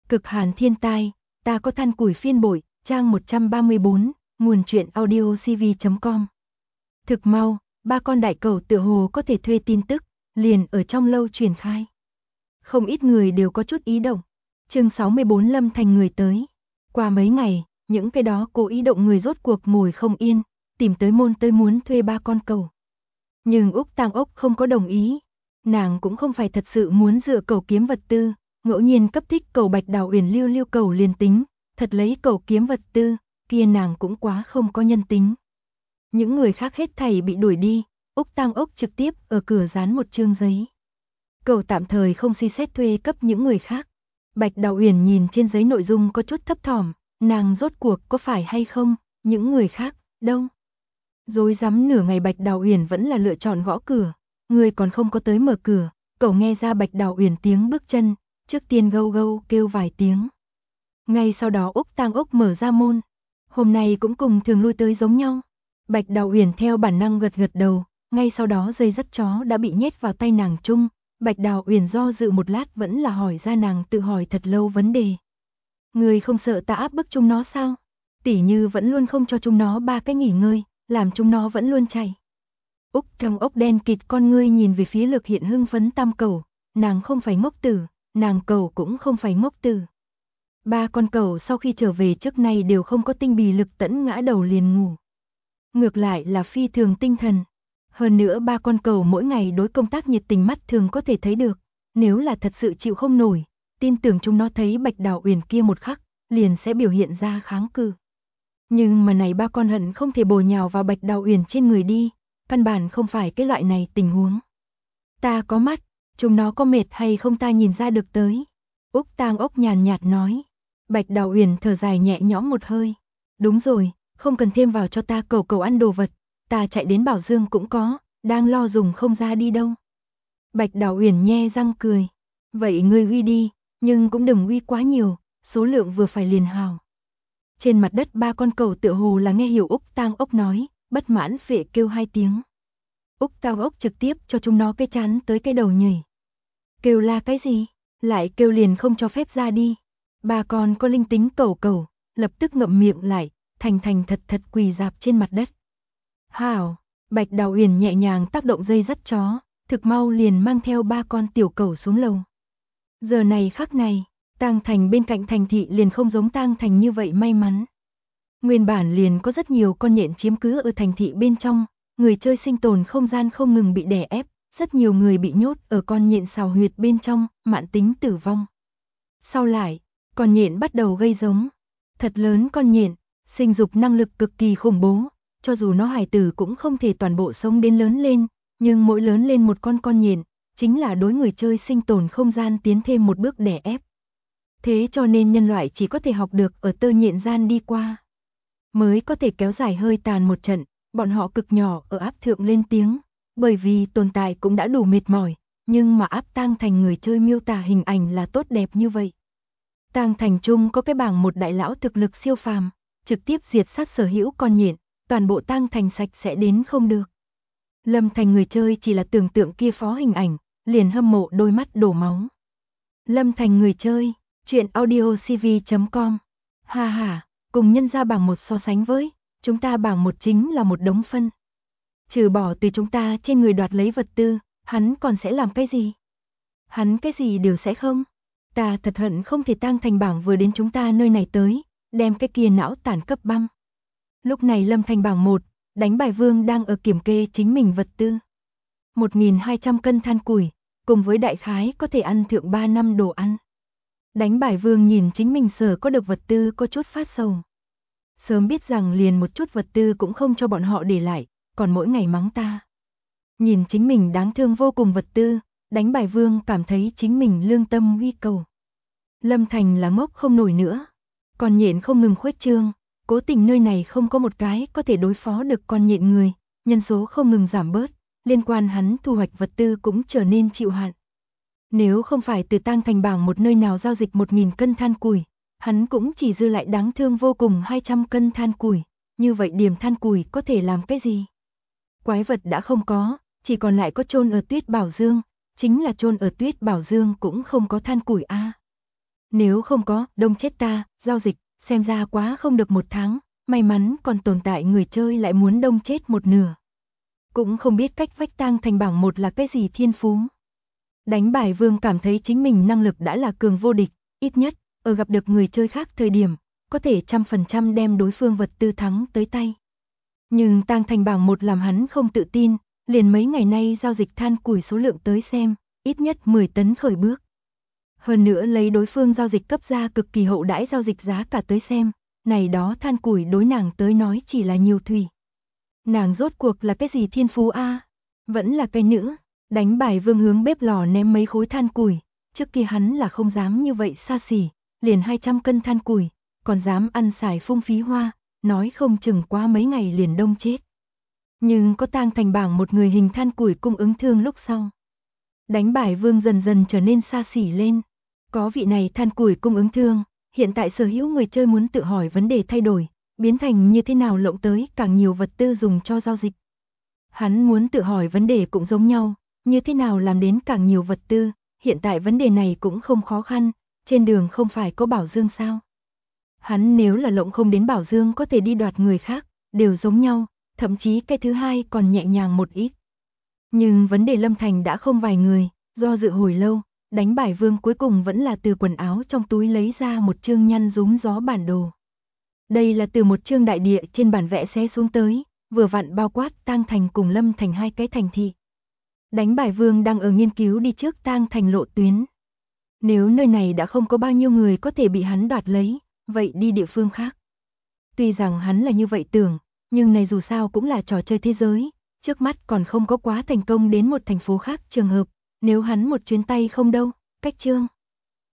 Cực hàn thiên tai, ta có than củi phiên bội, trang 134, nguồn truyện audio cv.com. Thực mau, ba con đại cẩu tựa hồ có thể thuê tin tức, liền ở trong lâu truyền khai. Không ít người đều có chút ý động. Chương 64 Lâm Thành người tới. Qua mấy ngày, những cái đó cố ý động người rốt cuộc ngồi không yên, tìm tới môn tới muốn thuê ba con cẩu. Nhưng Úc Tang Ốc không có đồng ý. Nàng cũng không phải thật sự muốn dựa cẩu kiếm vật tư, ngẫu nhiên cấp thích cẩu Bạch Đào Uyển lưu lưu cẩu liền tính, thật lấy cẩu kiếm vật tư, kia nàng cũng quá không có nhân tính. Những người khác hết thảy bị đuổi đi, Úc Tang Ốc trực tiếp ở cửa dán một chương giấy. Cậu tạm thời không suy xét thuê cấp những người khác. Bạch Đào Uyển nhìn trên giấy nội dung có chút thấp thỏm, nàng rốt cuộc có phải hay không, những người khác, đâu. Rối rắm nửa ngày Bạch Đào Uyển vẫn là lựa chọn gõ cửa, người còn không có tới mở cửa, cậu nghe ra Bạch Đào Uyển tiếng bước chân, trước tiên gâu gâu kêu vài tiếng. Ngay sau đó Úc Tang Ốc mở ra môn, hôm nay cũng cùng thường lui tới giống nhau. Bạch Đào Uyển theo bản năng gật gật đầu, ngay sau đó dây dắt chó đã bị nhét vào tay nàng chung. Bạch Đào Uyển do dự một lát vẫn là hỏi ra nàng tự hỏi thật lâu vấn đề. Người không sợ ta áp bức chúng nó sao? Tỉ như vẫn luôn không cho chúng nó ba cái nghỉ ngơi, làm chúng nó vẫn luôn chạy. Úc Tang Ốc đen kịt con ngươi nhìn về phía Lực Hiện hưng phấn tam cẩu, nàng không phải ngốc tử, nàng cẩu cũng không phải ngốc tử. Ba con cẩu sau khi trở về trước nay đều không có tinh bì lực tẫn ngã đầu liền ngủ. Ngược lại là phi thường tinh thần. Hơn nữa ba con cẩu mỗi ngày đối công tác nhiệt tình mắt thường có thể thấy được, nếu là thật sự chịu không nổi, tin tưởng chúng nó thấy Bạch Đào Uyển kia một khắc, liền sẽ biểu hiện ra kháng cự. Nhưng mà này ba con hận không thể bổ nhào vào Bạch Đào Uyển trên người đi, căn bản không phải cái loại này tình huống. Ta có mắt, chúng nó có mệt hay không ta nhìn ra được tới. Úc Tang Ốc nhàn nhạt nói. Bạch Đào Uyển thở dài nhẹ nhõm một hơi. Đúng rồi, không cần thêm vào cho ta cẩu ăn đồ vật, ta chạy đến Bảo Dương cũng có, đang lo dùng không ra đi đâu. Bạch Đào Uyển nhe răng cười. Vậy ngươi uy đi, nhưng cũng đừng uy quá nhiều, số lượng vừa phải liền hào. Trên mặt đất ba con cẩu tựa hồ là nghe hiểu Úc Tang Ốc nói, bất mãn phệ kêu hai tiếng. Úc Tang Ốc trực tiếp cho chúng nó cái chán tới cái đầu nhảy. Kêu la cái gì? Lại kêu liền không cho phép ra đi. Ba con có linh tính cẩu, lập tức ngậm miệng lại, thành thật thật quỳ dạp trên mặt đất. Hảo, Bạch Đào Uyển nhẹ nhàng tác động dây dắt chó, thực mau liền mang theo ba con tiểu cẩu xuống lầu. Giờ này khắc này, Tang Thành bên cạnh thành thị liền không giống Tang Thành như vậy may mắn. Nguyên bản liền có rất nhiều con nhện chiếm cứ ở thành thị bên trong, người chơi sinh tồn không gian không ngừng bị đè ép, rất nhiều người bị nhốt ở con nhện sào huyệt bên trong, mãn tính tử vong. Sau lại, con nhện bắt đầu gây giống. Thật lớn con nhện, sinh dục năng lực cực kỳ khủng bố, cho dù nó hài tử cũng không thể toàn bộ sống đến lớn lên, nhưng mỗi lớn lên một con nhện, chính là đối người chơi sinh tồn không gian tiến thêm một bước đè ép. Thế cho nên nhân loại chỉ có thể học được ở tơ nhện gian đi qua. Mới có thể kéo dài hơi tàn một trận, bọn họ cực nhỏ ở áp thượng lên tiếng, bởi vì tồn tại cũng đã đủ mệt mỏi, nhưng mà áp Tang Thành người chơi miêu tả hình ảnh là tốt đẹp như vậy. Tang Thành Trung có cái bảng một đại lão thực lực siêu phàm, trực tiếp diệt sát sở hữu con nhện, toàn bộ Tang Thành sạch sẽ đến không được. Lâm Thành người chơi chỉ là tưởng tượng kia phó hình ảnh, liền hâm mộ đôi mắt đổ máu. Lâm Thành người chơi, truyện audio cv.com. Ha ha, cùng nhân ra bảng một so sánh với, chúng ta bảng một chính là một đống phân. Trừ bỏ từ chúng ta trên người đoạt lấy vật tư, hắn còn sẽ làm cái gì? Hắn cái gì đều sẽ không. Ta thật hận không thể Tang Thành bảng vừa đến chúng ta nơi này tới, đem cái kia não tản cấp băm. Lúc này Lâm Thành bảng 1, Đánh Bài Vương đang ở kiểm kê chính mình vật tư. 1.200 cân than củi, cùng với đại khái có thể ăn thượng 3 năm đồ ăn. Đánh Bài Vương nhìn chính mình sở có được vật tư có chút phát sầu. Sớm biết rằng liền một chút vật tư cũng không cho bọn họ để lại, còn mỗi ngày mắng ta. Nhìn chính mình đáng thương vô cùng vật tư, Đánh Bài Vương cảm thấy chính mình lương tâm uy cầu. Lâm Thành là ngốc không nổi nữa. Con nhện không ngừng khuếch trương, cố tình nơi này không có một cái có thể đối phó được con nhện người, nhân số không ngừng giảm bớt, liên quan hắn thu hoạch vật tư cũng trở nên chịu hạn. Nếu không phải từ Tang Thành bảng một nơi nào giao dịch 1.000 cân than củi, hắn cũng chỉ dư lại đáng thương vô cùng 200 cân than củi, như vậy điểm than củi có thể làm cái gì? Quái vật đã không có, chỉ còn lại có chôn ở Tuyết Bảo Dương, chính là chôn ở Tuyết Bảo Dương cũng không có than củi a. Nếu không có, đông chết ta, giao dịch, xem ra quá không được 1 tháng, may mắn còn tồn tại người chơi lại muốn đông chết một nửa. Cũng không biết cách vách tang thành bảng 1 là cái gì thiên phú. Đánh bài vương cảm thấy chính mình năng lực đã là cường vô địch, ít nhất, ở gặp được người chơi khác thời điểm, có thể 100% đem đối phương vật tư thắng tới tay. Nhưng tang thành bảng 1 làm hắn không tự tin, liền mấy ngày nay giao dịch than củi số lượng tới xem, ít nhất 10 tấn khởi bước. Hơn nữa lấy đối phương giao dịch cấp ra cực kỳ hậu đãi giao dịch giá cả tới xem, này đó than củi đối nàng tới nói chỉ là nhiều thủy. Nàng rốt cuộc là cái gì thiên phú a? Vẫn là cây nữa. Đánh bài vương hướng bếp lò ném mấy khối than củi, trước kia hắn là không dám như vậy xa xỉ, liền 200 cân than củi, còn dám ăn xài phung phí hoa, nói không chừng qua mấy ngày liền đông chết. Nhưng có tang thành bảng một người hình than củi cung ứng thương lúc sau. Đánh bài vương dần dần trở nên xa xỉ lên, có vị này than củi cung ứng thương, hiện tại sở hữu người chơi muốn tự hỏi vấn đề thay đổi, biến thành như thế nào lộng tới càng nhiều vật tư dùng cho giao dịch. Hắn muốn tự hỏi vấn đề cũng giống nhau, như thế nào làm đến càng nhiều vật tư, hiện tại vấn đề này cũng không khó khăn, trên đường không phải có bảo dương sao. Hắn nếu là lộng không đến bảo dương có thể đi đoạt người khác, đều giống nhau, thậm chí cái thứ hai còn nhẹ nhàng một ít. Nhưng vấn đề Lâm Thành đã không vài người, do dự hồi lâu, đánh bài vương cuối cùng vẫn là từ quần áo trong túi lấy ra một chương nhăn rúm gió bản đồ. Đây là từ một chương đại địa trên bản vẽ xé xuống tới, vừa vặn bao quát Tang Thành cùng Lâm Thành hai cái thành thị. Đánh bài vương đang ở nghiên cứu đi trước Tang Thành lộ tuyến. Nếu nơi này đã không có bao nhiêu người có thể bị hắn đoạt lấy, vậy đi địa phương khác. Tuy rằng hắn là như vậy tưởng, nhưng này dù sao cũng là trò chơi thế giới, trước mắt còn không có quá thành công đến một thành phố khác trường hợp, nếu hắn một chuyến tay không đâu, cách chương.